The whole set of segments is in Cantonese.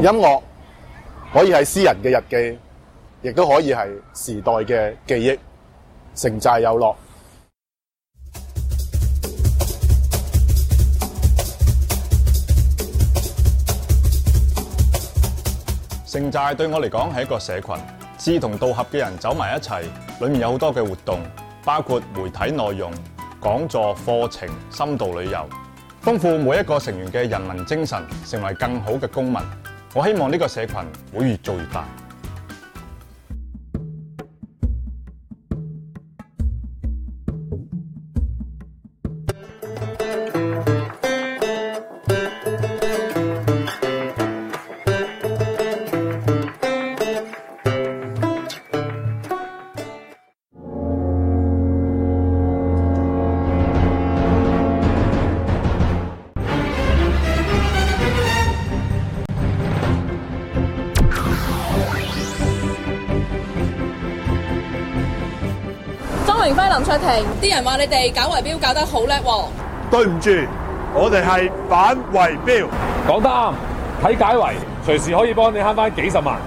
音樂可以係詩人嘅日記，亦都可以係時代嘅記憶，城寨有樂。 城寨對我嚟講係一個社群，志同道合嘅人走埋一齊，裡面有好多嘅活動，包括媒體內容、講座、課程、深度旅遊，豐富每一個成員嘅人民精神，成為更好嘅公民。我希望呢個社群會越做越大。 榮輝、林卓廷，啲人話你哋搞圍標搞得好叻喎。 對唔住，我哋係反圍標。 講得啱，睇解圍隨時可以幫你慳翻幾十萬。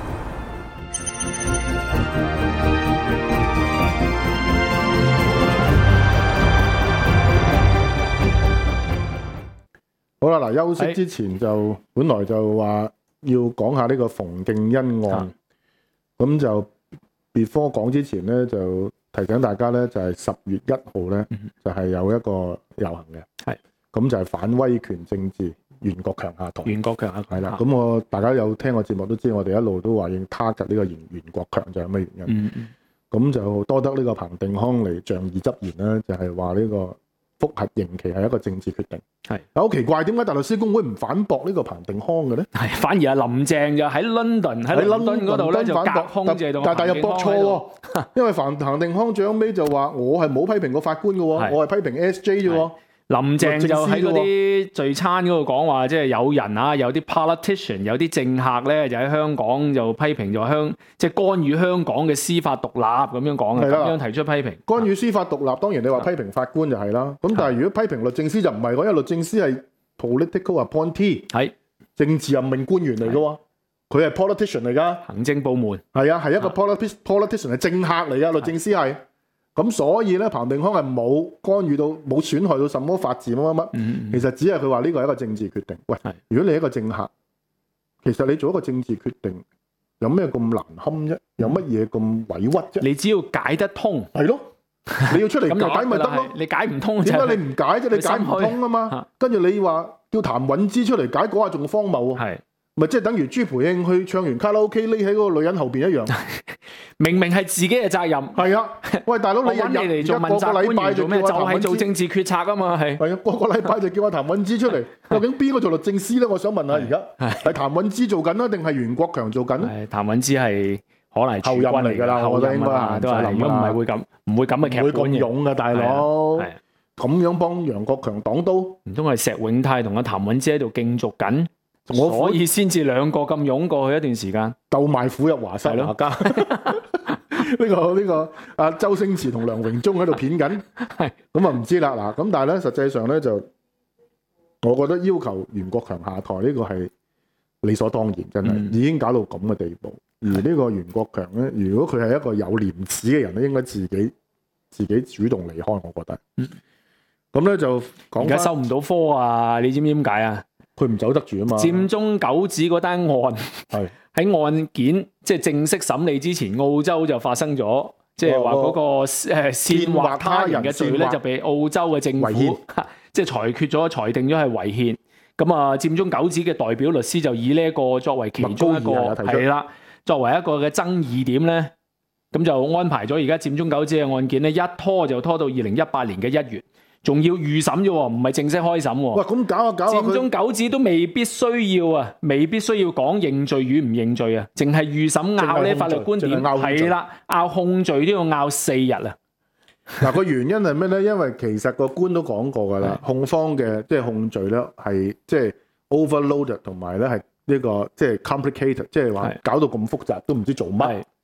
好啦，嗱，休息之前就本來就話要講下呢個馮敬恩案，咁就 before 講之前咧就提醒大家咧，就係10月1號咧，就係有一個遊行嘅，咁就係反威權政治，袁國強下台。 袁國強下台係啦，咁大家有聽我節目都知，我哋一路都話要 target 呢個袁國強就係咩原因？咁就多得呢個彭定康嚟仗義執言啦，就係話呢個複核刑期係一個政治決定。係好奇怪，點解大律師公會唔反駁呢個彭定康嘅咧？ 係反而係林鄭就喺倫敦嗰度咧就隔空借到， 但又駁錯喎，因為彭定康最後尾就話我係冇批評過法官嘅喎，我係批評 SJ 啫喎。 林鄭就喺嗰啲聚餐嗰度講話，即係有人啊，有啲 politician， 有啲政客咧，就喺香港就批評咗即係干預香港嘅司法獨立咁樣講嘅，咁樣提出批評。干預司法獨立，當然你話批評法官就係啦。咁但係如果批評律政司就唔係喎，因為律政司係 political appointee， 係政治任命官員嚟嘅喎，佢係 politician 嚟㗎， 行政部門係啊，係一個 politician 係政客嚟㗎，律政司係。咁所以咧，彭定康係冇干預到，冇損害到什麼法治乜乜乜。其實只係佢話呢個係一個政治決定。喂，如果你係一個政客，其實你做一個政治決定，有咩咁難堪啫？有乜嘢咁委屈啫？ 你只要解得通， 係咯，你要出嚟解咪得咯。 你解唔通， 點解你唔解啫？你解唔通啊嘛。跟住你話叫譚允芝出嚟解，嗰下仲荒謬喎。係。咪即係等於朱培慶去唱完卡拉 OK 匿喺嗰個女人後邊一樣， 明明係自己嘅責任。係啊， 喂大佬，你揾你嚟做問責官員做咩？就係做政治決策啊嘛，係。係啊，個禮拜就叫阿譚允芝出嚟，究竟邊個做律政司咧？我想問下，而家係譚允芝做緊啦，定係袁國強做緊咧？譚允芝係可能係後任嚟㗎啦，我覺得應該都係。如果唔係會咁，唔會咁嘅劇本嘅。 唔會咁勇㗎，大佬。係咁樣幫楊國強擋刀， 唔通係石永泰同阿譚允芝喺度競逐緊？所以先至兩個咁湧過去一段時間， 鬥賣虎入華山下家。呢個阿周星馳同梁榮忠喺度片緊，咁啊唔知啦嗱。咁但係咧，實際上咧就，我覺得要求袁國強下台呢個係理所當然，真係已經搞到咁嘅地步。而呢個袁國強咧，如果佢係一個有廉恥嘅人咧，應該自己主動離開，我覺得。咁咧就講而家收唔到科啊！你知唔知點解啊？ 佢唔走得住啊嘛！ 佔中九子嗰單案係喺案件即係正式審理之前，澳洲就發生咗，即係話嗰個煽惑他人嘅罪咧，就被澳洲嘅政府即係裁定咗係違憲。咁啊，佔中九子嘅代表律師就以呢一個作為其中一個係啦，作為一個嘅爭議點咧，咁就安排咗而家佔中九子嘅案件咧，一拖就拖到2018年嘅1月。仲要預審啫，唔係正式開審。 哇，咁搞下搞下， 佔中九子都未必需要講認罪與唔認罪啊，淨係預審拗呢法律觀點係啦，拗控罪都要拗4日啊。 嗱，個原因係咩咧？因為其實個官都講過噶啦，控方嘅即係控罪咧係即係 overloaded， 同埋咧係呢個即係 complicated， 即係話搞到咁複雜都唔知做乜。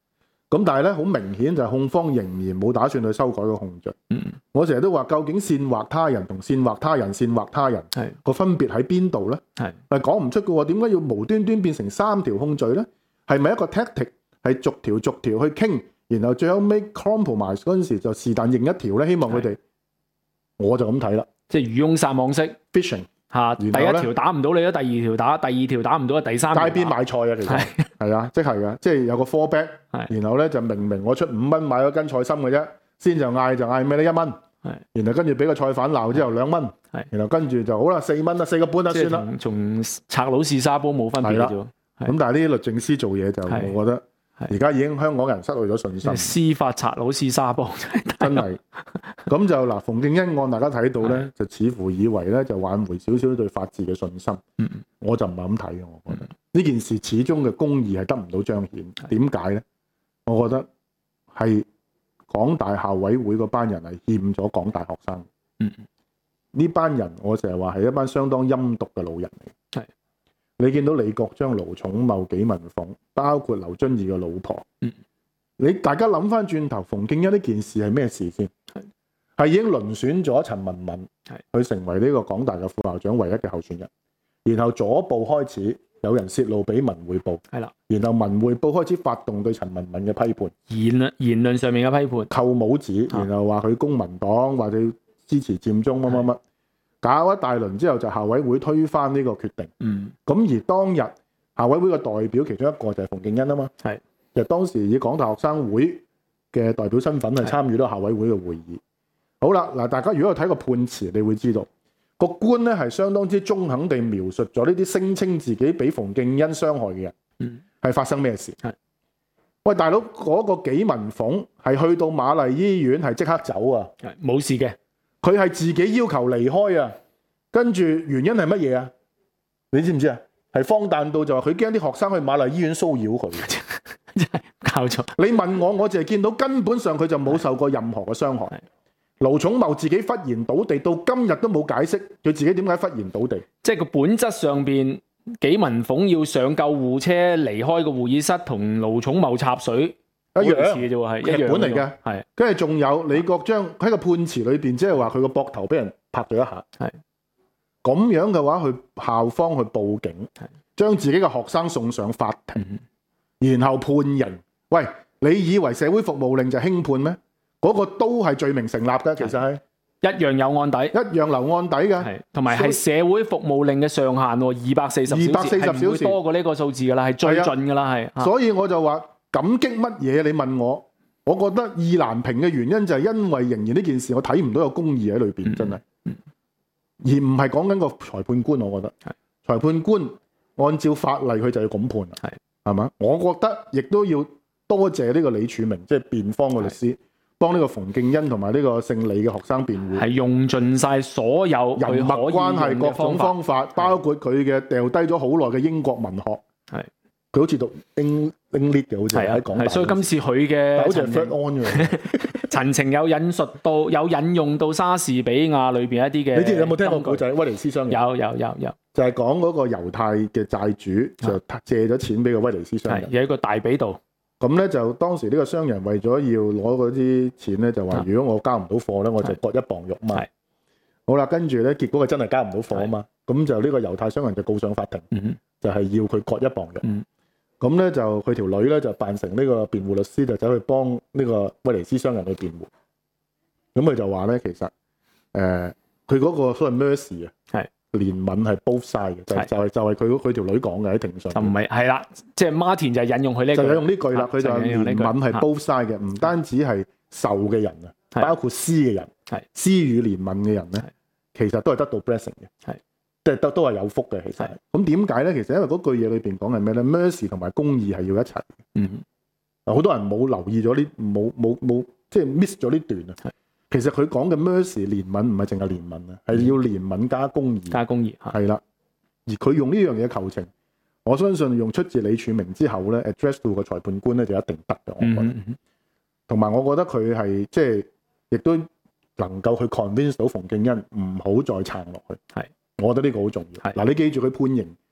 咁但係咧，好明顯就係控方仍然冇打算去修改個控罪。我成日都話，究竟煽惑他人同煽惑他人、煽惑他人個分別喺邊度咧？係講唔出嘅喎。點解要無端端變成3條控罪咧？係咪一個 tactic 係逐條去傾，然後最後尾 compromise 嗰陣時就是但認一條咧？希望佢哋，我就咁睇啦， 即係漁翁撒網式 fishing 嚇，第一條打唔到你啦，第二條打，第二條打唔到啊，第三條街邊買菜啊，其實係啊，即係㗎，即係有個 fallback，然後咧就明我出5蚊買咗斤菜心嘅啫，先就嗌咩咧1蚊，然後跟住俾個菜販鬧之後2蚊，然後跟住就好啦4蚊啦，4個半啦算啦， 從拆佬試沙煲冇分別啫。 咁但係呢啲律政司做嘢就我覺得而家已經香港人失去咗信心。 司法拆佬試沙煲真係咁就嗱，馮敬恩案大家睇到咧，就似乎以為咧就挽回少少對法治嘅信心。我就唔係咁睇嘅，我覺得呢件事始終嘅公義係得唔到彰顯。點解咧？我覺得係港大校委會嗰班人係欠咗港大學生。呢班人我成日話係一班相當陰毒嘅老人嚟。你見到李國章、盧寵茂、紀文鳳，包括劉遵義嘅老婆，你大家諗翻轉頭，馮敬恩呢件事係咩事先？係已經輪選咗陳文敏去成為呢個港大嘅副校長唯一嘅候選人，然後左部開始有人泄露俾文匯報，然後文匯報開始發動對陳文敏嘅批判， 言論上面嘅批判， 扣帽子，然後話佢公民黨或者支持佔中乜乜乜。搞一大輪之後，就校委會推翻呢個決定。咁而當日校委會嘅代表其中一個就係馮敬恩啊嘛。其實當時以港大學生會嘅代表身份係參與到校委會嘅會議。好啦，嗱，大家如果有睇過判詞，你會知道個官咧係相當之中肯地描述咗呢啲聲稱自己俾馮敬恩傷害嘅人係發生咩事。喂，大佬，嗰個紀文鳳係去到瑪麗醫院係即刻走啊， 冇事嘅。 佢係自己要求離開啊，跟住原因係乜嘢啊？你知唔知啊？係荒誕到就話佢驚啲學生去瑪麗醫院騷擾佢， 真係搞錯。 你問我淨係見到根本上佢就冇受過任何嘅傷害。盧寵茂自己忽然倒地，到今日都冇解釋佢自己點解忽然倒地。 即係個本質上邊，紀文鳳要上救護車離開個會議室，同盧寵茂插水。一樣嘅啫喎，係劇本嚟嘅，係。跟住仲有李國章喺個判詞裏邊，即係話佢個膊頭俾人拍咗一下，係。咁樣嘅話，去校方去報警，將自己嘅學生送上法庭，然後判刑。喂，你以為社會服務令就輕判咩？嗰個都係罪名成立嘅，其實係一樣有案底， 一樣留案底嘅， 係。同埋係社會服務令嘅上限喎，240小時，係唔會多過呢個數字㗎啦，係最盡㗎啦，係。所以我就話。感激乜嘢？你問我，我覺得意難平嘅原因就係因為仍然呢件事我睇唔到有公義喺裏邊，真係，而唔係講緊個裁判官。我覺得裁判官按照法例佢就要咁判，係嘛？我覺得亦都要多謝呢個李柱銘，即係辯方嘅律師，幫呢個馮敬恩同埋呢個姓李嘅學生辯護，係用盡晒所有人脈關係各種方法，包括佢嘅掉低咗好耐嘅英國文學，係。佢好似讀 English 嘅，好似喺港大。所以今次佢嘅好似係 Fred On 嘅陳情有引用到莎士比亞裏邊一啲嘅。你知有冇聽過古仔威尼斯商人？有，就係講嗰個猶太嘅債主就借咗錢俾個威尼斯商人，有一個大髀度。咁咧就當時呢個商人為咗要攞嗰啲錢咧，就話如果我交唔到貨咧，我就割1磅肉賣。好啦，跟住咧結果佢真係交唔到貨啊嘛，咁就呢個猶太商人就告上法庭，就係要佢割1磅肉。咁咧就佢條女咧就扮成呢個辯護律師，就走去幫呢個威尼斯商人去辯護。咁佢就話咧，其實佢嗰個所謂 mercy 啊，係憐憫係 both side 嘅，就係佢條女講嘅喺庭上。就唔係係啦，即係 Martin 就係引用佢呢句，就引用呢句啦。佢就憐憫係 both side 嘅，唔單止係受嘅人啊，包括施嘅人，施予憐憫嘅人咧，其實都係得到 blessing 嘅。係。即係都係有福嘅，其實。咁點解咧？其實因為嗰句嘢裏邊講係咩咧 ？mercy 同埋公義係要一齊。好多人冇留意咗呢，冇即係 miss 咗呢段啊。其實佢講嘅 mercy 憐憫唔係淨係憐憫啊，係要憐憫加公義。加公義係啦。而佢用呢樣嘢求情，我相信用出自李柱銘之後咧 ，address 到個裁判官咧就一定得嘅。我覺得。同埋我覺得佢係即係亦都能夠去 convince 到馮敬恩唔好再撐落去。係。我覺得呢個好重要。嗱，你記住佢判刑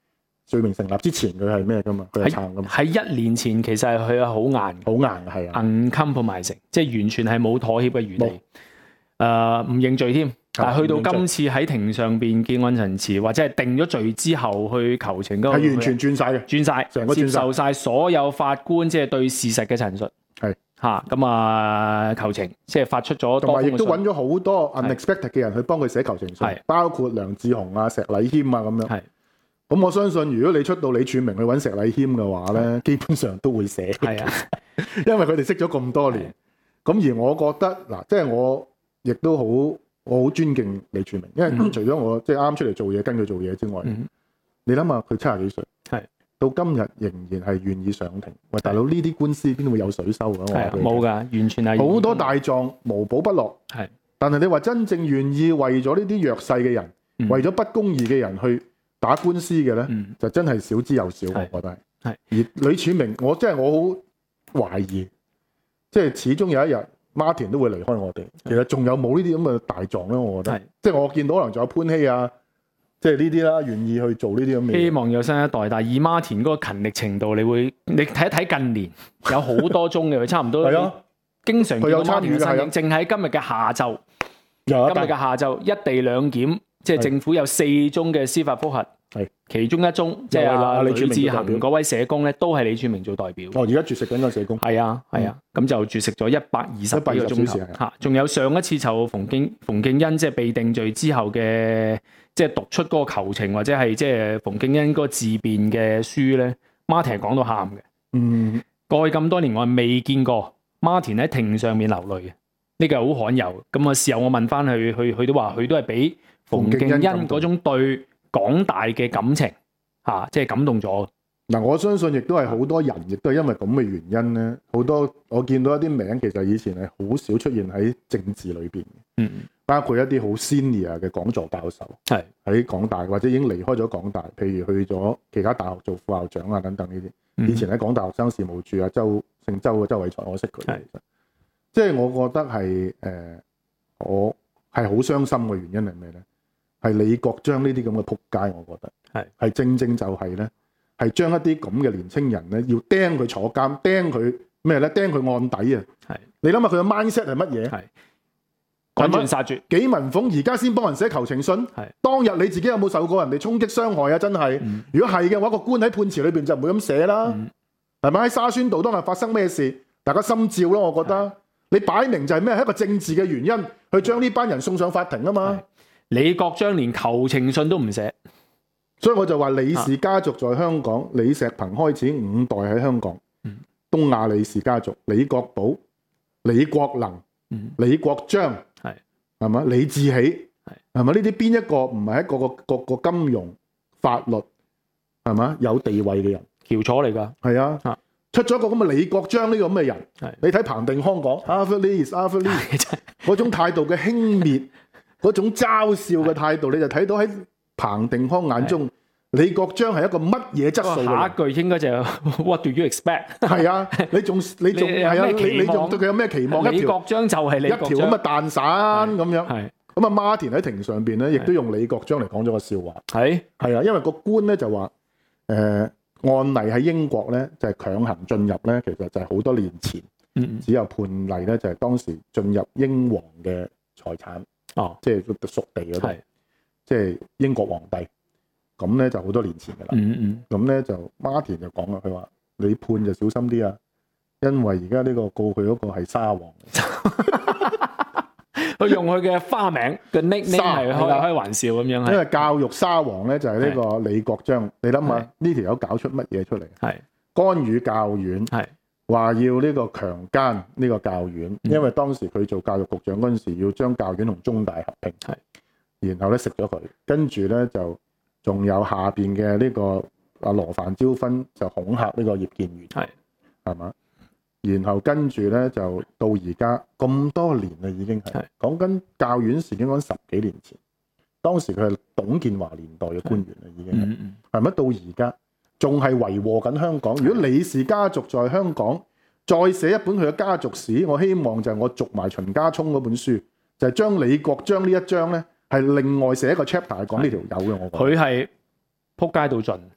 罪名成立之前佢係咩噶嘛？佢係撐噶嘛？ 喺1年前其實係佢係好硬， 好硬係啊 ，uncompromising，即係完全係冇妥協嘅餘地。唔認罪添，但係去到今次喺庭上邊見案陳詞，或者係定咗罪之後去求情嗰個， 係完全轉晒嘅， 轉晒， 成個轉晒， 接受晒所有法官即係對事實嘅陳述。 係嚇咁求情，即係發出咗多封嘅信， 同埋亦都揾咗好多 unexpected 嘅人去幫佢寫求情信，包括梁智鴻啊、石禮謙啊咁樣。咁我相信，如果你出到李柱銘去揾石禮謙嘅話咧，基本上都會寫。係啊，因為佢哋識咗咁多年。咁而我覺得嗱，即係我亦都我好尊敬李柱銘，因為除咗我即係啱出嚟做嘢跟佢做嘢之外，你諗下佢70幾歲，到今日仍然係願意上庭。喂，大佬呢啲官司邊會有水收㗎？ 冇㗎，完全係好多大狀無寶不落。係，但係你話真正願意為咗呢啲弱勢嘅人，為咗不公義嘅人去打官司嘅咧，就真係少之又少，我覺得係。而李柱銘，我好懷疑，即係始終有一日 Martin 都會離開我哋。其實仲有冇呢啲咁嘅大狀咧？我覺得，即係我見到可能仲有潘希啊，即係呢啲啦，願意去做呢啲咁嘅。 希望有新一代，但係以 Martin 嗰個勤力程度，你睇一睇近年有好多宗嘅，佢差唔多係啊，經常佢有參與嘅，係啊， 淨喺今日嘅下晝，一地兩檢。即係政府有4宗嘅司法覆核，其中1宗即係呂志恒嗰位社工咧，都係李柱銘做代表。而家絕食緊個社工。係啊，咁就絕食咗120個鐘頭嚇。仲有上一次就馮敬恩即係被定罪之後嘅，即係讀出嗰個求情或者係即係馮敬恩嗰個自辯嘅書咧，Martin 係講到喊嘅。過去咁多年我係未見過 Martin 喺庭上面流淚嘅，呢個係好罕有。咁啊，事後我問翻佢都話佢都係俾馮敬恩嗰種對港大嘅感情即係感動咗。 嗱，我相信亦都係好多人，亦都係因為咁嘅原因咧。好多我見到一啲名，其實以前係好少出現喺政治裏邊嘅。包括一啲好 senior 嘅講座教授，喺港大或者已經離開咗港大，譬如去咗其他大學做副校長啊等等呢啲。以前喺港大學生事務處啊，姓周嘅周偉才，我識佢。即係我覺得係我係好傷心嘅原因係咩咧？係李國章呢啲咁嘅仆街，我覺得係正正就係咧，係將一啲咁嘅年青人咧，要釘佢坐監，釘佢咩咧？釘佢案底啊！你諗下佢嘅 mindset 係乜嘢？ 趕盡殺絕。紀文鳳而家先幫人寫求情信，當日你自己有冇受過人哋衝擊傷害啊？真係，如果係嘅話，個官喺判詞裏邊就唔會咁寫啦，係咪？喺沙宣道當日發生咩事，大家心照啦。我覺得你擺明就係咩？係一個政治嘅原因去將呢班人送上法庭啊嘛。 李國章連求情信都唔寫， 所以我就話李氏家族在香港，李石鵬開始5代喺香港，東亞李氏家族，李國寶、李國能、李國章，係嘛？李志喜，係咪？呢啲邊一個唔係喺個金融法律係嘛有地位嘅人？ 翹楚嚟㗎， 係啊，出咗一個咁嘅李國章呢個咁嘅人，你睇彭定康講 Arthur Lee 嗰種態度嘅輕蔑。嗰種嘲笑嘅態度，你就睇到喺彭定康眼中，李國章係一個乜嘢質素嘅人？ 下一句應該就係 What do you expect？ 係啊，你仲係啊？你仲對佢有咩期望？ 李國章就係李國章一條咁嘅蛋散咁樣。咁啊，Martin喺庭上邊咧，亦都用李國章嚟講咗個笑話。係啊，因為個官咧就話案例喺英國咧就係強行進入咧，其實就係好多年前只有判例咧，就係當時進入英皇嘅財產。即係屬地嗰度，即係英國皇帝，咁咧就好多年前噶啦。咁咧就 Martin 就講啦，佢話你判就小心啲啊，因為而家呢個告佢嗰個係沙皇， 佢用佢嘅花名嘅 nickname 係開玩笑咁樣。 因為教育沙皇咧就係呢個李國章，你諗下呢條友搞出乜嘢出嚟？係干預教院。係。話要呢個強姦呢個教院，因為當時佢做教育局長嗰陣時，要將教院同中大合併，然後咧食咗佢，跟住咧就仲有下邊嘅呢個阿羅范椒芬就恐嚇呢個葉建源，係嘛？然後跟住咧就到而家咁多年啦，已經係講緊教院事件，講10幾年前，當時佢係董建華年代嘅官員啦，已經係咪？到而家。仲係維和緊香港。如果李氏家族在香港再寫一本佢嘅家族史，我希望就係我續埋秦家聰嗰本書，就係將李國章呢一章咧，係另外寫一個 chapter 係講呢條友嘅。我覺得佢係撲街到盡，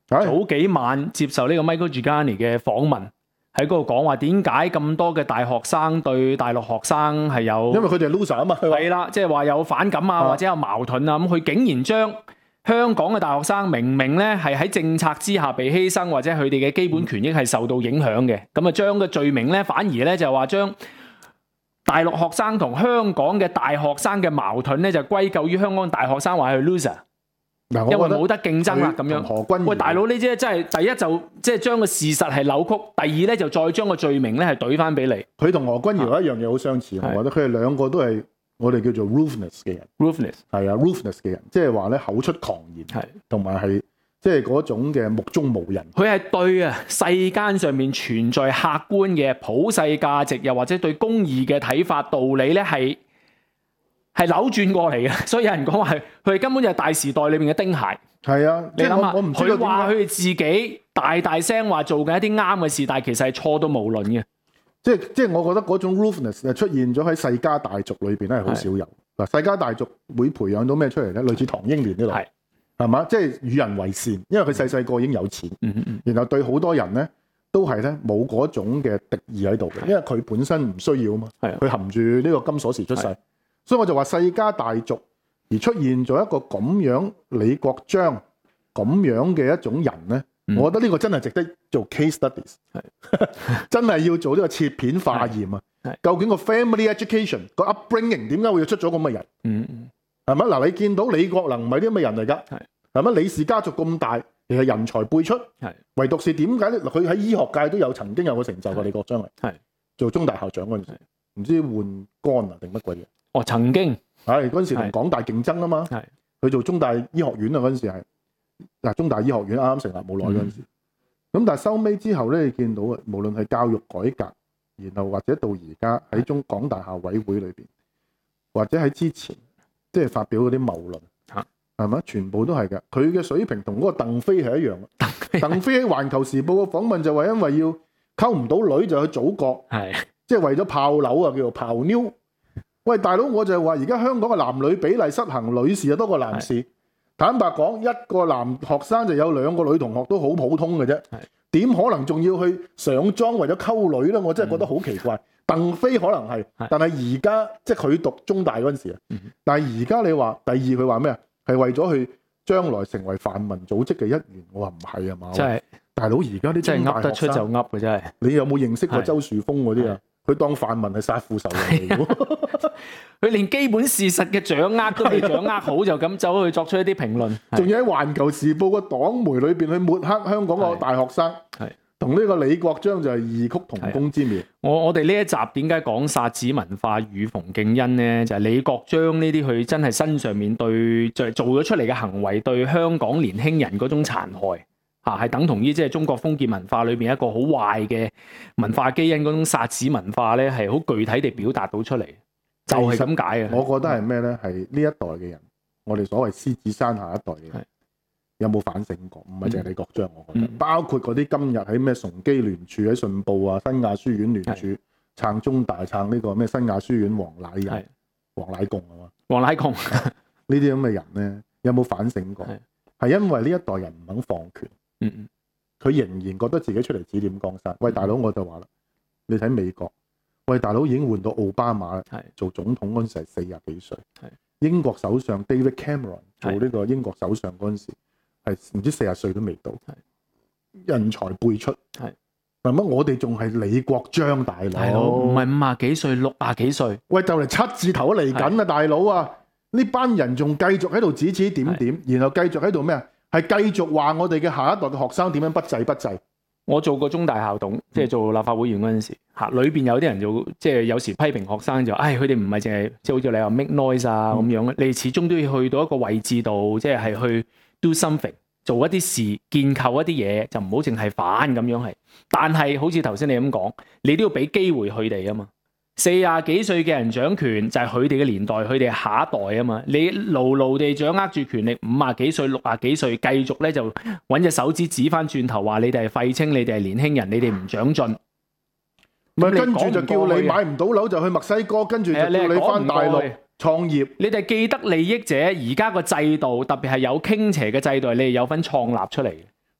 早幾晚接受呢個 Michael Giuliani 嘅訪問，喺嗰度講話點解咁多嘅大學生對大陸學生係有， 因為佢哋係 loser 啊嘛， 係啦，即係話有反感啊，或者有矛盾啊，咁佢竟然將香港嘅大學生明明咧係喺政策之下被犧牲，或者佢哋嘅基本權益係受到影響嘅，咁啊將個罪名咧反而咧就話將大陸學生同香港嘅大學生嘅矛盾咧就歸咎於香港大學生話係 loser， 因為冇得競爭啦咁樣。 何君堯喂，大佬呢啲真係第一就即係將個事實係扭曲，第二咧就再將個罪名咧係懟翻俾你。 佢同何君堯一樣嘢好相似，我覺得佢哋兩個都係我哋叫做 ruthless 嘅人。 ruthless 係啊 ruthless 嘅人，即係話咧口出狂言，同埋係即係嗰種嘅目中無人。 佢係對啊世間上面存在客觀嘅普世價值，又或者對公義嘅睇法道理咧係扭轉過嚟嘅，所以有人講話佢根本就係大時代裏面嘅丁蟹。 係啊， 你諗下， 我唔知道佢話佢哋自己大聲話做緊一啲啱嘅事，但係其實係錯到無論嘅。 即係我覺得嗰種 ruthless 出現咗喺世家大族裏邊咧係好少有。嗱，世家大族會培養到咩出嚟咧？類似唐英年呢度係嘛？即係與人為善，因為佢細個已經有錢，然後對好多人咧都係咧冇嗰種嘅敵意喺度嘅，因為佢本身唔需要啊嘛。佢含住呢個金鎖匙出世。所以我就話世家大族而出現咗一個咁樣李國章咁樣嘅一種人咧，我覺得呢個真係值得做 case studies， 真係要做呢個切片化驗啊！究竟個 family education 個 upbringing 點解會出咗咁嘅人？係咪嗱？你見到李國能唔係啲咁嘅人嚟㗎？係咪李氏家族咁大，其實人才輩出，唯獨是點解咧？佢喺醫學界都有曾經有個成就㗎。李國章係做中大校長嗰陣時，唔知換肝啊定乜鬼嘢？ 哦，曾經係嗰陣時同港大競爭啊嘛，佢做中大醫學院啊嗰陣時係嗱，中大醫學院啱啱成立冇耐嗰陣時，咁但係收尾之後咧，你見到啊，無論係教育改革，然後或者到而家喺港大校委會裏邊，或者喺之前即係發表嗰啲謬論，係咪？全部都係㗎。佢嘅水平同嗰個鄧飛係一樣嘅。鄧飛喺《環球時報》嘅訪問就話，因為要溝唔到女就去祖國，即係為咗炮樓啊，叫做炮妞。喂，大佬，我就係話而家香港嘅男女比例失衡，女士就多過男士。坦白講，一個男學生就有2個女同學都好普通嘅啫。點可能仲要去上莊為咗溝女咧？我真係覺得好奇怪。鄧飛可能係，但係而家即係佢讀中大嗰陣時啊。但係而家你話第二，佢話咩啊？係為咗去將來成為泛民組織嘅一員。我話唔係啊嘛。真係大佬，而家啲真係噏得出就噏嘅真係。 你有冇認識過周樹峰嗰啲啊？佢當泛民係殺父仇人嚟嘅， 佢連基本事實嘅掌握都未掌握好，就咁走去作出一啲評論， 仲要喺《環球時報》個黨媒裏邊去抹黑香港個大學生，同呢個李國章就係異曲同工之妙。 我哋呢一集點解講殺子文化與馮敬恩呢？就係李國章呢啲佢真係身上面對就係做咗出嚟嘅行為，對香港年輕人嗰種殘害。係等同於即係中國封建文化裏邊一個好壞嘅文化基因嗰種殺子文化咧，係好具體地表達到出嚟，就係咁解啊！ 我覺得係咩咧？係呢一代嘅人，我哋所謂獅子山下一代嘅人，有冇反省過？唔係淨係李國章，我覺得包括嗰啲今日喺咩崇基聯署喺信報啊、新亞書院聯署撐中大撐呢個咩新亞書院黃乃仁、黃乃共啊嘛， 黃乃共呢啲咁嘅人咧，有冇反省過？係因為呢一代人唔肯放權。佢仍然覺得自己出嚟指點江山。喂，大佬，我就話啦，你睇美國，喂，大佬已經換到奧巴馬做總統嗰陣時係40幾歲，英國首相 David Cameron 做呢個英國首相嗰陣時係唔知40歲都未到，人才輩出。係乜？我哋仲係李國章大佬， 唔係50幾歲、60幾歲。 喂，就嚟7字頭嚟緊啊，大佬啊！呢班人仲繼續喺度指指點點，然後繼續喺度咩啊？係繼續話我哋嘅下一代嘅學生點樣不濟不濟。 我做過中大校董，即係做立法會議員嗰陣時，裏邊有啲人就即係有時批評學生就，佢哋唔係淨係即係好似你話 make noise 啊咁樣，你始終都要去到一個位置度，即係去 do something， 做一啲事，建構一啲嘢，就唔好淨係反咁樣係。但係好似頭先你咁講，你都要俾機會佢哋啊嘛。40幾歲嘅人掌權就係佢哋嘅年代，佢哋係下一代啊嘛。你牢牢地掌握住權力，50幾歲、60幾歲繼續咧就揾隻手指指翻轉頭話你哋係廢青，你哋係年輕人，你哋唔長進。 咪跟住就叫你買唔到樓就去墨西哥，跟住就叫你翻大陸創業。 你哋既得利益者，而家個制度特別係有傾斜嘅制度，你哋有份創立出嚟。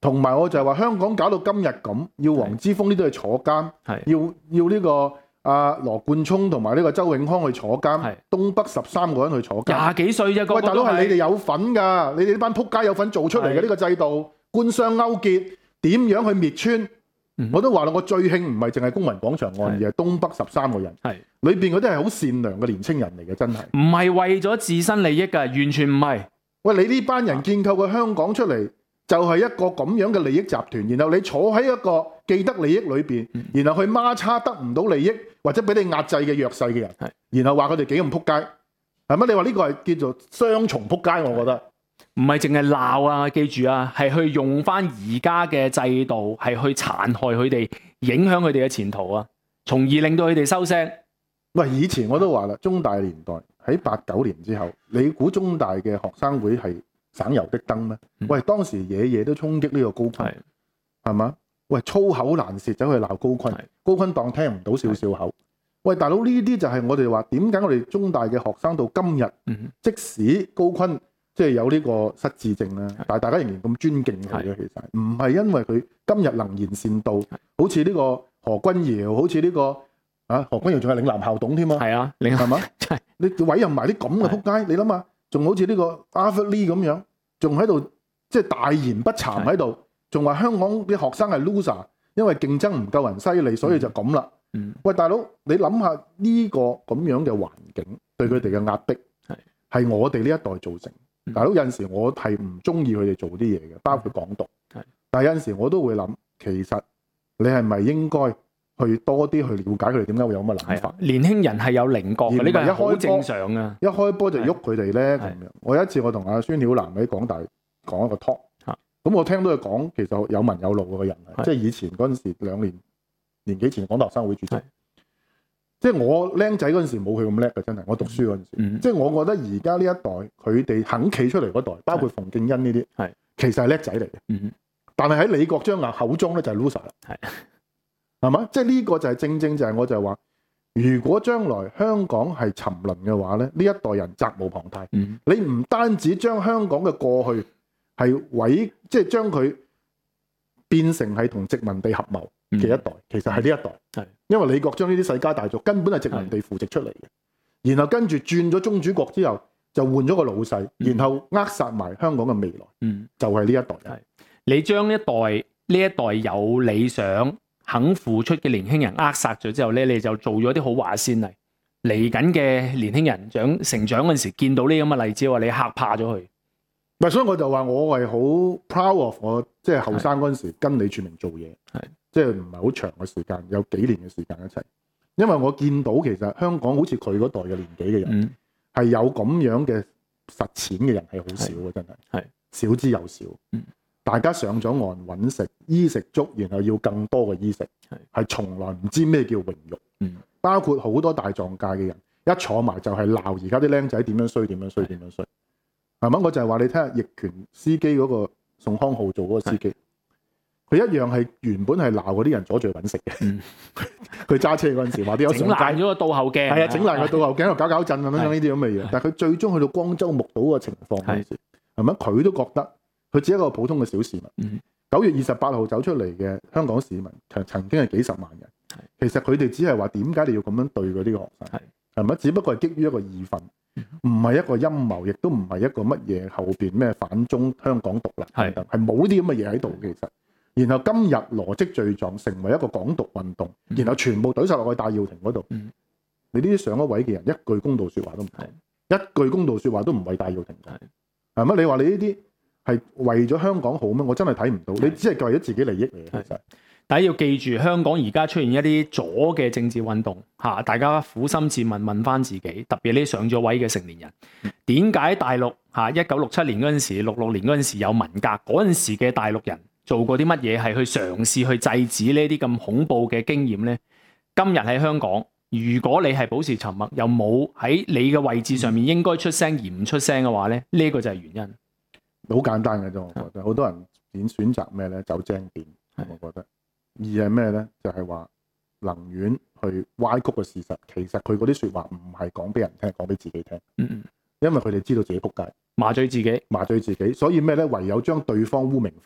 同埋我就係話香港搞到今日咁，要黃之鋒呢都係坐監，要呢個羅冠聰同埋呢個周永康去坐監，東北13個人去坐監， 廿幾歲啫， 喂大佬係你哋有份㗎，你哋呢班撲街有份做出嚟嘅呢個制度，官商勾結，點樣去滅村？我都話啦，我最興唔係淨係公民廣場案，而係東北13個人，裏邊嗰啲係好善良嘅年青人嚟嘅，真係唔係為咗自身利益㗎，完全唔係。 喂，你呢班人建構個香港出嚟，就係一個咁樣嘅利益集團，然後你坐喺一個既得利益裏邊，然後去孖叉得唔到利益或者俾你壓制嘅弱勢嘅人，然後話佢哋幾咁撲街，係咪？你話呢個係叫做雙重撲街，我覺得。 唔係淨係鬧啊，記住啊，係去用翻而家嘅制度，係去殘害佢哋，影響佢哋嘅前途啊，從而令到佢哋收聲。 喂，以前我都話啦，中大年代喺89年之後，你估中大嘅學生會係省油的燈咩？喂，當時夜夜都衝擊呢個高錕，係嘛？喂，粗口難舌走去鬧高錕，高錕當聽唔到少少口。喂，大佬，呢啲就係我哋話點解我哋中大嘅學生到今日，即使高錕即係有呢個失智症啦，但係大家仍然咁尊敬佢嘅，其實唔係因為佢今日能言善道，好似呢個何君堯，好似呢個何君堯仲係嶺南校董添啊， 係啊， 係嘛？你委任埋啲咁嘅撲街，你諗下，仲好似呢個 Arthur Lee 咁樣，仲喺度即係大言不慚喺度，仲話香港啲學生係 loser， 因為競爭唔夠人犀利，所以就咁啦。喂，大佬，你諗下呢個咁樣嘅環境對佢哋嘅壓迫，係我哋呢一代造成。大佬，有陣時我係唔中意佢哋做啲嘢嘅，包括港獨。但係有陣時我都會諗，其實你係咪應該去多啲去了解佢哋點解會有咁嘅諗法？ 年輕人係有稜角嘅，呢個係好正常啊！ 一開波就喐佢哋咧咁樣。我有一次我同阿孫曉南喺港大講一個 talk，咁我聽到佢講，其實有文有路嘅人，即係以前嗰陣時2年幾前港大學生會主席。即係我僆仔嗰陣時冇佢咁叻嘅，真係我讀書嗰陣時。即係我覺得而家呢一代佢哋肯企出嚟嗰代，包括馮敬恩呢啲，其實係叻仔嚟嘅。但係喺李國章口中咧就係 loser 啦，係嘛？即係呢個就係正正就係我就係話，如果將來香港係沉淪嘅話咧，呢一代人責無旁貸。你唔單止將香港嘅過去係即係將佢變成係同殖民地合謀嘅一代，其實係呢一代，因為李國章呢啲世家大族根本係殖民地扶植出嚟嘅，然後跟住轉咗宗主國之後，就換咗個老細，然後扼殺埋香港嘅未來，就係呢一代人。 你將呢一代有理想、肯付出嘅年輕人扼殺咗之後咧，你就做咗啲好話先例。嚟緊嘅年輕人成長嗰陣時，見到呢咁嘅例子，話你嚇怕咗佢。 唔係，所以我就話我係好 proud of 我即係後生嗰陣時跟李柱銘做嘢，即係唔係好長嘅時間，有幾年嘅時間一齊。因為我見到其實香港好似佢嗰代嘅年紀嘅人，係有咁樣嘅實踐嘅人係好少嘅，真係少之又少。大家上咗岸揾食，衣食足，然後要更多嘅衣食，係從來唔知咩叫榮辱。包括好多大狀界嘅人一坐埋就係鬧而家啲僆仔點樣衰，點樣衰，點樣衰。係嘛？我就係話你睇下逆權司機嗰個宋康昊做嗰個司機，佢一樣係原本係鬧嗰啲人阻住揾食嘅。佢揸車嗰陣時話啲有整爛咗個倒後鏡， 係啊，整爛個倒後鏡，搞震咁樣呢啲咁嘅嘢。但係佢最終去到光州目睹個情況嗰陣時，係咪？佢都覺得佢只係一個普通嘅小市民。9月28號走出嚟嘅香港市民，曾經係幾十萬人。其實佢哋只係話點解你要咁樣對嗰啲學生？係咪？只不過係基於一個義憤。唔係一個陰謀，亦都唔係一個乜嘢後邊咩反中香港獨立等等，係冇啲咁嘅嘢喺度其實。然後今日羅織罪狀成為一個港獨運動，然後全部懟晒落去戴耀廷嗰度。你呢啲上一位嘅人一句公道説話都唔講，一句公道説話都唔為戴耀廷講，係咪？你話你呢啲係為咗香港好咩？我真係睇唔到，你只係為咗自己利益嚟嘅其實。 大家要記住，香港而家出現一啲左嘅政治運動嚇，大家苦心自問問翻自己，特別呢上咗位嘅成年人，點解大陸嚇1967年嗰陣時、66年嗰陣時有文革嗰陣時嘅大陸人做過啲乜嘢係去嘗試去制止呢啲咁恐怖嘅經驗呢？今日喺香港，如果你係保持沉默，又冇喺你嘅位置上面應該出聲而唔出聲嘅話咧，呢個就係原因。 好簡單嘅啫，我覺得好多人選擇咩咧？走精點，我覺得。二係咩咧？就係話寧願去歪曲個事實，其實佢嗰啲説話唔係講俾人聽，講俾自己聽。因為佢哋知道自己仆街， 麻醉自己， 所以咩咧？唯有將對方污名化，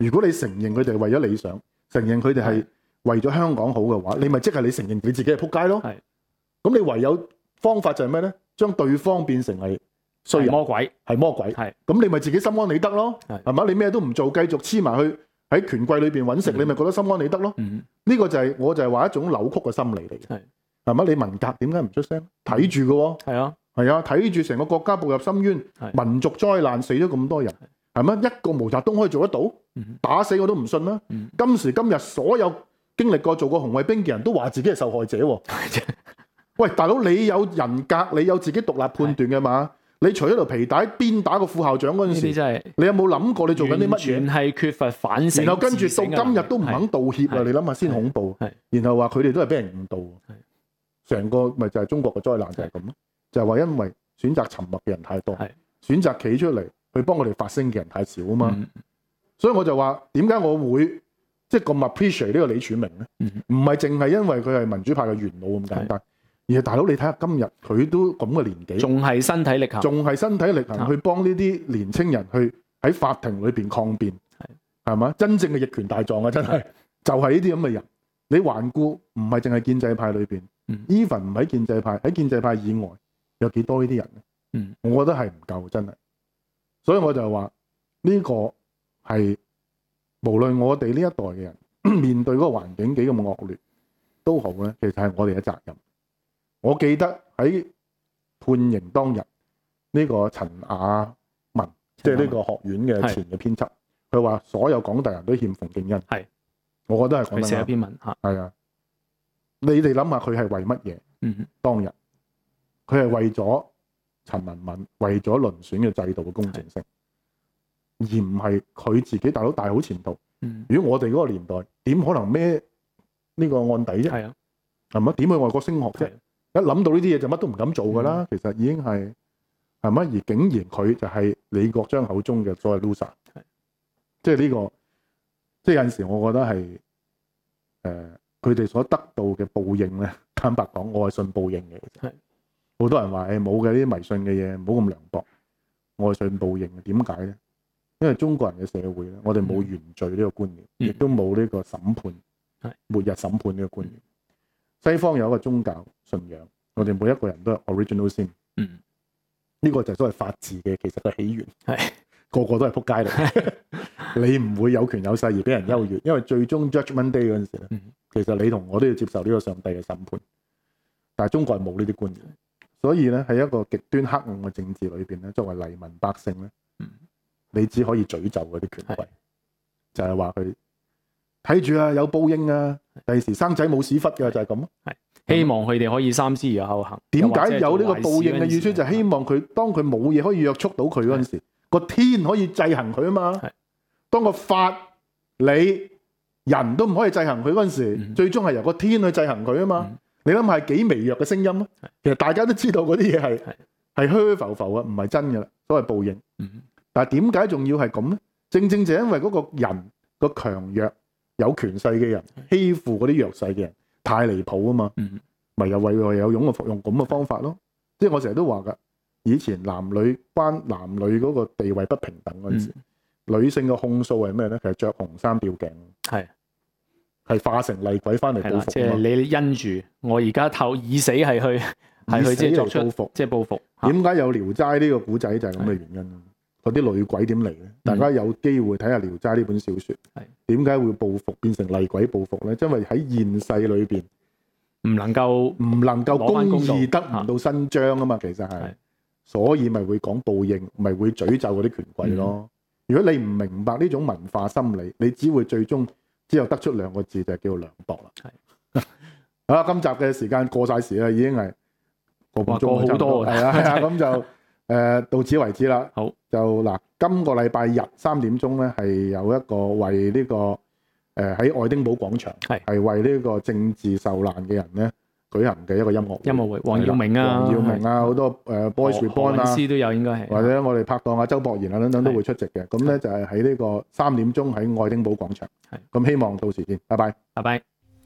如果你承認佢哋係為咗理想，承認佢哋係為咗香港好嘅話，你咪即係你承認你自己係撲街咯。咁你唯有方法就係咩咧？將對方變成係衰人、 魔鬼， 係魔鬼。咁你咪自己心安理得咯，係嘛？你咩都唔做，繼續黐埋去喺權貴裏邊揾食，你咪覺得心安理得咯。呢個就係我就係話一種扭曲嘅心理嚟嘅，係嘛？你文革點解唔出聲？睇住嘅喎，係啊，睇住成個國家步入深淵，民族災難死咗咁多人，係咪？一個毛澤東可以做得到？打死我都唔信啦。今時今日所有經歷過做過紅衛兵嘅人都話自己係受害者喎。喂，大佬，你有人格，你有自己獨立判斷嘅嘛？你除咗條皮帶鞭打個副校長嗰陣時，你有冇諗過你做緊啲乜嘢？ 全係缺乏反省， 然後跟住到今日都唔肯道歉啊！你諗下先恐怖。然後話佢哋都係俾人誤導，成個咪就係中國嘅災難就係咁咯。就係話因為選擇沉默嘅人太多，選擇企出嚟去幫我哋發聲嘅人太少啊嘛。所以我就話點解我會即係咁 appreciate 呢個李柱銘咧？唔係淨係因為佢係民主派嘅元老咁簡單。而係大佬，你睇下今日佢都咁嘅年紀，仲係身體力行，去幫呢啲年青人去喺法庭裏邊抗辯，係嘛？真正嘅逆權大狀啊！真係就係呢啲咁嘅人。你環顧唔係淨係建制派裏邊，even 唔喺建制派，喺建制派以外有幾多呢啲人咧？我覺得係唔夠，真係。所以我就話呢個係無論我哋呢一代嘅人面對嗰個環境幾咁惡劣都好咧，其實係我哋嘅責任。我記得喺判刑當日，呢個陳雅文，即係呢個學院嘅前嘅編輯，佢話所有港大人都欠馮敬恩。係，我覺得係講得啱。佢寫一篇文嚇。係啊，你哋諗下佢係為乜嘢？當日佢係為咗陳文敏，為咗遴選嘅制度嘅公正性，而唔係佢自己大佬大好前途。如果我哋嗰個年代，點可能孭呢個案底啫？係啊，係咪？點去外國升學啫？一諗到呢啲嘢就乜都唔敢做噶啦，其實已經係咪？而竟然佢就係李國章口中嘅所謂 loser， 即係呢個，即係有陣時我覺得係佢哋所得到嘅報應咧。坦白講，我係信報應嘅。好多人話冇嘅呢啲迷信嘅嘢，唔好咁涼薄。我係信報應嘅，點解咧？因為中國人嘅社會咧，我哋冇原罪呢個觀念，亦都冇呢個審判、末日審判呢個觀念。西方有一個宗教信仰，我哋每一個人都係 original sin。呢個就係所謂法治嘅其實嘅起源。個個都係撲街嚟。你唔會有權有勢而俾人優越，因為最終 Judgment Day 嗰陣時咧，其實你同我都要接受呢個上帝嘅審判。但係中國係冇呢啲觀念，所以咧喺一個極端黑暗嘅政治裏邊咧，作為黎民百姓咧，你只可以詛咒嗰啲權貴，就係話佢。睇住啊，有報應啊！第時生仔冇屎忽嘅就係咁咯。 希望佢哋可以三思而後行。 點解有呢個報應嘅意思？就係希望佢當佢冇嘢可以約束到佢嗰陣時，個天可以制衡佢啊嘛。當個法理人都唔可以制衡佢嗰陣時，最終係由個天去制衡佢啊嘛。你諗下係幾微弱嘅聲音咯？其實大家都知道嗰啲嘢係虛浮浮啊，唔係真嘅啦，所謂報應。但係點解仲要係咁咧？正正就因為嗰個人個強弱。有權勢嘅人欺負嗰啲弱勢嘅人太離譜啊嘛，咪又為有勇嘅服用咁嘅方法咯。即係我成日都話噶，以前男女嗰個地位不平等嗰陣時，女性嘅控訴係咩咧？其實着紅衫吊頸，係化成厲鬼翻嚟報復。 即係你因住我而家以死係去即係作出報復，即係報復。 點解有聊齋呢個古仔就係咁嘅原因。嗰啲女鬼點嚟咧？大家有機會睇下《聊齋》呢本小說，點解會報復變成厲鬼報復咧？因為喺現世裏邊唔能夠公義得唔到伸張啊嘛，其實係，所以咪會講報應，咪會詛咒嗰啲權貴咯。如果你唔明白呢種文化心理，你只會最終只有得出兩個字，就係叫做涼薄啦。好啦，今集嘅時間過晒時啦，已經係個半鐘好多，係啊，咁就。到此為止啦。好，就嗱，今個禮拜日3點鐘咧，係有一個為呢個喺愛丁堡廣場係為呢個政治受難嘅人咧舉行嘅一個音樂會。黃耀明啊，好多Boys Reborn 啊，都有應該係，或者我哋拍檔啊周博賢啊等等都會出席嘅。咁咧就係喺呢個3點鐘喺愛丁堡廣場。咁希望到時見，拜拜。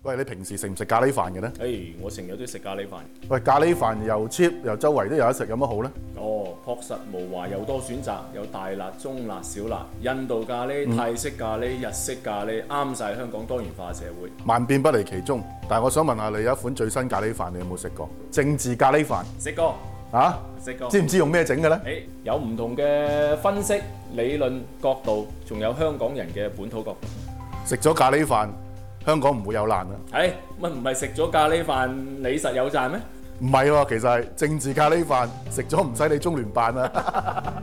喂，你平時食唔食咖喱飯嘅咧？ 我成日都食咖喱飯。 喂，咖喱飯又 cheap，又周圍都有得食，有乜好咧？ 確實無華又多選擇，有大辣、中辣、小辣、印度咖喱、泰式咖喱、日式咖喱，啱晒香港多元化社會。 萬變不離其宗。但係我想問下你，有一款最新咖喱飯，你有冇食過？政治咖喱飯。 食過。 啊？ 食過。 知唔知用咩整嘅咧？ 有唔同嘅分析、理論角度，仲有香港人嘅本土角度。 食咗咖喱飯，香港唔會有難啊！ 乜唔係食咗咖喱飯你實有賺咩？ 唔係喎，其實係政治咖喱飯，食咗唔使你中聯辦啊！